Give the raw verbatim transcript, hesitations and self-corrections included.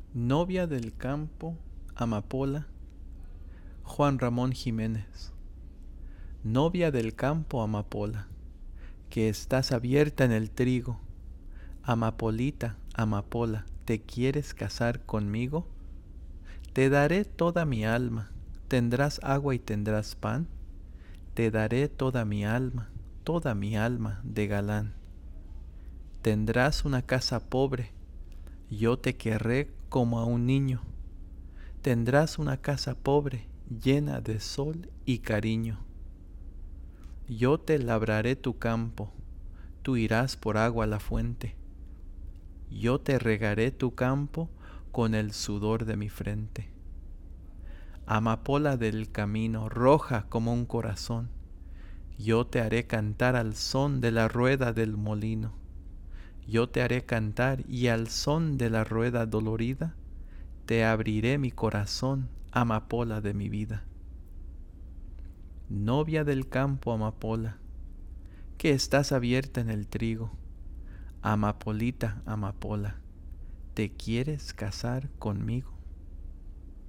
Novia del campo, amapola, Juan Ramón Jiménez. Novia del campo, amapola, que estás abierta en el trigo. Amapolita, amapola, ¿te quieres casar conmigo? Te daré toda mi alma, tendrás agua y tendrás pan. Te daré toda mi alma, toda mi alma de galán. Tendrás una casa pobre, yo te querré como a un niño. Tendrás una casa pobre, llena de sol y cariño. Yo te labraré tu campo, tú irás por agua a la fuente. Yo te regaré tu campo con el sudor de mi frente. Amapola del camino, roja como un corazón, yo te haré cantar al son de la rueda del molino. Yo te haré cantar y al son de la rueda dolorida, te abriré mi corazón, amapola de mi vida. Novia del campo, amapola, que estás abierta en el trigo. Amapolita, amapola, ¿te quieres casar conmigo?